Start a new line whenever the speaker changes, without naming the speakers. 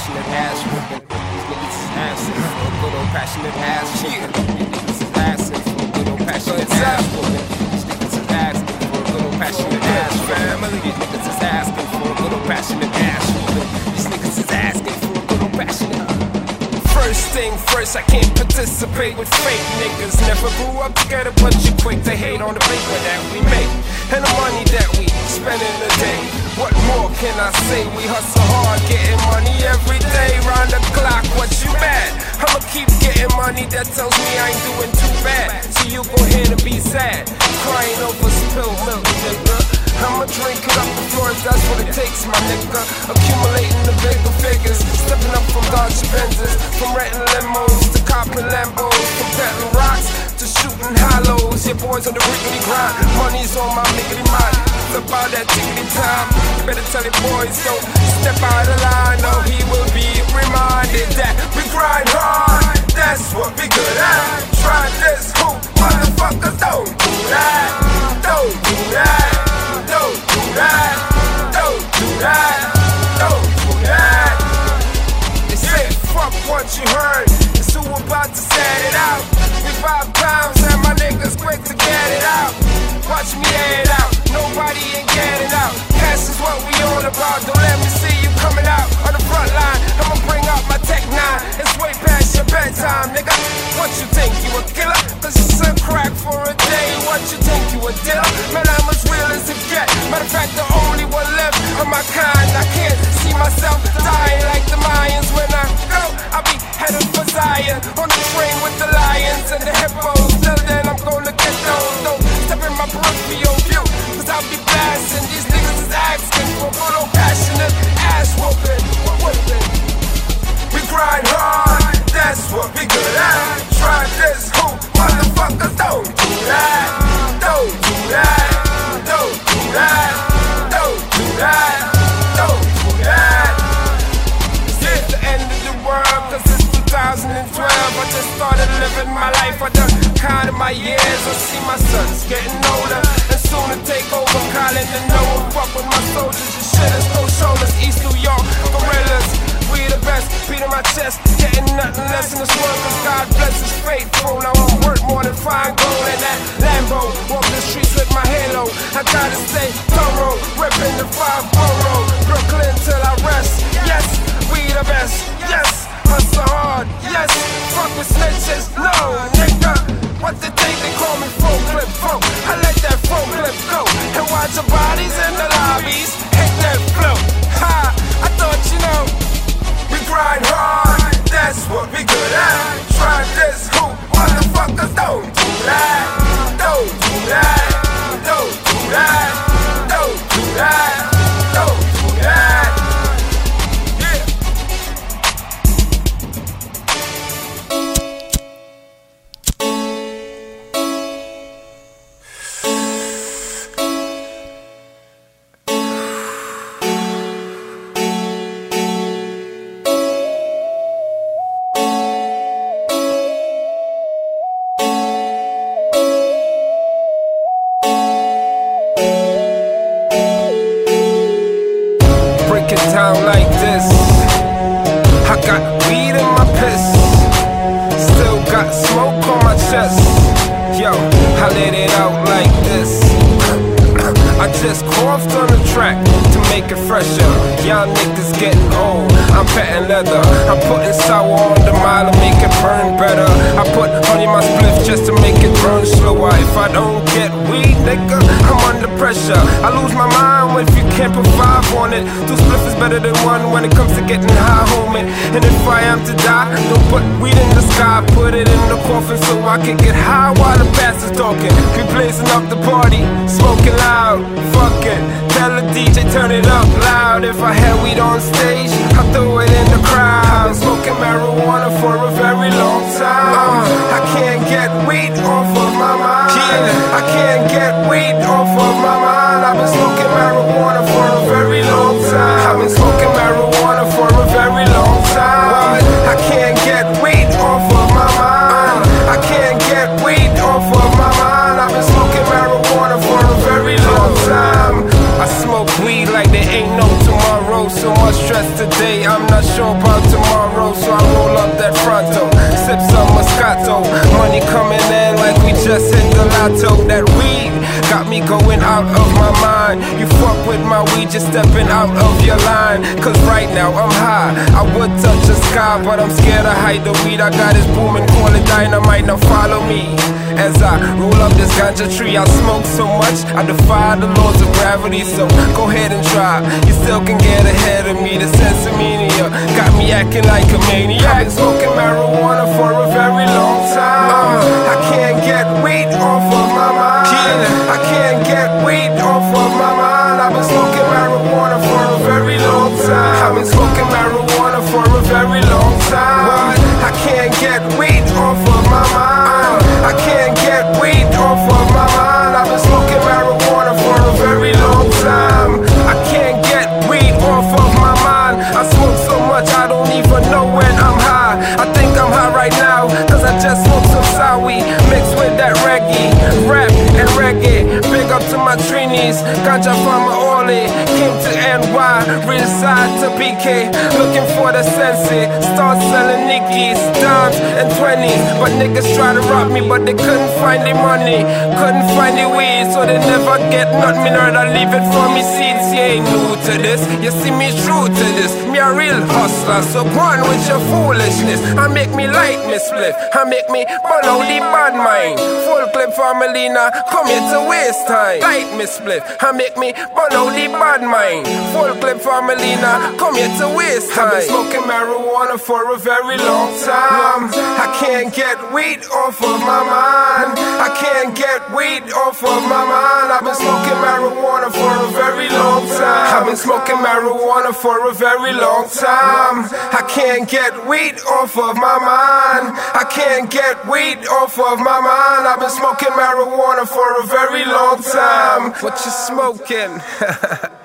passionate ass whooping. These niggas is asking for a good old passionate ass whooping. These niggas is asking for a good old passionate ass whooping. These niggas is asking for a good old passionate ass whooping. These niggas is asking for a good old passionate ass whooping. These niggas is asking for a good old passionate. First thing first, I can't participate with fake niggas. Never grew up together, but you quick to hate on the paper that we make and the money that we spend in a day. What more can I say? We hustle hard, getting money every day. Round the clock, what you mad? I'ma keep getting money, that tells me I ain't doing too bad. So you go ahead and be sad, crying over spilled milk, nigga. I'ma drink it up the floor if that's what it takes, my nigga. Accumulating the bigger figures, stepping up from Dodge Benzes, from renting limos to copping Lambos, from petting rocks to shooting hollows. Yeah, boys on the rickety grind, money's on my miggity mind. It's about that tickety time. You better tell the boys don't step out of line. No, he will be reminded that we grind hard. That's what we good at. Try this, who motherfuckers don't do that. Don't do that. Don't do that, don't do that, don't do that. They say fuck what you heard, it's who about to set it out. We 5 pounds and my niggas quick to get it out. Watch me head out, nobody ain't getting out. Cash is what we all about, don't let me see you coming out on the front line. I'ma bring out my Tech 9, it's way past your bedtime, nigga. What you think, you a killer? Cause you sell crack for a day. What you think, you a dealer? Man, I'm as real as it get. Matter of fact, the only one left of my kind. I can't see myself dying like the Mayans. When I go, I'll be headed for Zion, on the train with the lions and the hippos. Till then, I'm gonna get those. Don't step in my peripheral view, cause I'll be blasting. These niggas is asking for a good old passionate ass whooping. We grind hard, that's what we good at. Try this, who motherfuckers don't do that. Don't do that, don't do that, don't do that, don't do that. This is the end of the world, cause it's 2012. I just started living my life, I done counted my years. I see my sons getting older, and soon to take over. Calling to know and fuck with my soldiers. You shit is no shoulders, East New York, gorillas. We the best, beating my chest, getting nothing less in this world, cause God bless is faithful. Now I work more than fine gold in that Lambo, walk the streets with my halo. I gotta stay thorough, ripping the 5 borough, Brooklyn till I rest. Yes, we the best, yes, hustle hard, yes, fuck with snitches, no, nigga. What the thing they call me, full clip, folk. I let that full clip go, and watch the bodies in the lobbies, hit that flow. Ha, I thought you know. We grind hard, that's what we good at. Try this, who motherfuckers don't do that. Don't do that, don't do that, don't do that, don't do that. Town like this, I got weed in my piss, still got smoke on my chest. Yo, I let it out like this. I just coughed on the track to make it fresher. Y'all niggas getting old, I'm petting leather. I'm putting sour on the mile to make it burn better. I put honey in my spliff just to make it burn slower. If I don't get weed, nigga, I'm under pressure. I lose my mind if you can't put 5 on it. 2 spliff is better than 1 when it comes to getting high, homie. And if I am to die, don't put weed in the sky. Put it in the coffin so I can get high while the bastards talking. We blazing up the party, smoking loud, fucking. Tell the DJ turn it up loud. If I had weed on stage, I throw it in the crowd. I've been smoking marijuana for a very long time. I can't get weed off of my mind. Yeah, I can't get weed off of my mind. I've been smoking marijuana for a very long time. I've been smoking marijuana for a very long time. I can't get weed off of my mind. I can't get weed off of my mind. I've been smoking marijuana for a very long time. I smoke weed like there ain't no tomorrow. So much stress today, today, I'm not sure about tomorrow, so I roll up that Fronto, sip some Moscato. Money coming in like we just hit the lotto. That weed got me going out of my mind. You fuck with my weed, just stepping out of your line. Cause right now I'm high, I would touch the sky, but I'm scared to hide the weed. I got this booming, call it dynamite, now follow me as I roll up this ganja tree. I smoke so much, I defy the laws of gravity. So go ahead and try, you still can get ahead of me. The sense of media got me acting like a maniac. I've been smoking marijuana for a very long time. I can't get weed off of my mind. I can't get weed off of my mind. I've been smoking marijuana for a very long time. I've been smoking marijuana for a very long time. I can't get weed off of my mind. I can't get weed off of my mind. I've been smoking marijuana for a very long time. I can't get weed off of my mind. I smoke so much I don't even know when I'm high. I think I'm high right now, cause I just smoked some Sawi mixed with that reggae, rap and reggae. Big up to my Trinis, ganja from my Oli. Came to NY, reside to PK, looking for the sensei. Start selling Nickies, dimes and 20s. But niggas try to rob me, but they couldn't find the money, couldn't find the weed, so they never get nothing. Me nerd, I leave it for me seeds. You ain't new to this, you see me true to this. Me a real hustler, so go on with your foolishness. I make me light me split, I make me burn out the bad mind. Full clip family now, come here to waste time. Light me split, I make me burn out the bad mind. Full clip family now, come here to waste time. I've been smoking marijuana for a very long time. I can't get weed off of my mind. I can't get weed off of my mind. I've been smoking marijuana for a very long time. I've been smoking marijuana for a very long time. I can't get weed off of my mind. I can't get weed off of my mind. I've been smoking marijuana for a very long time. What you smoking?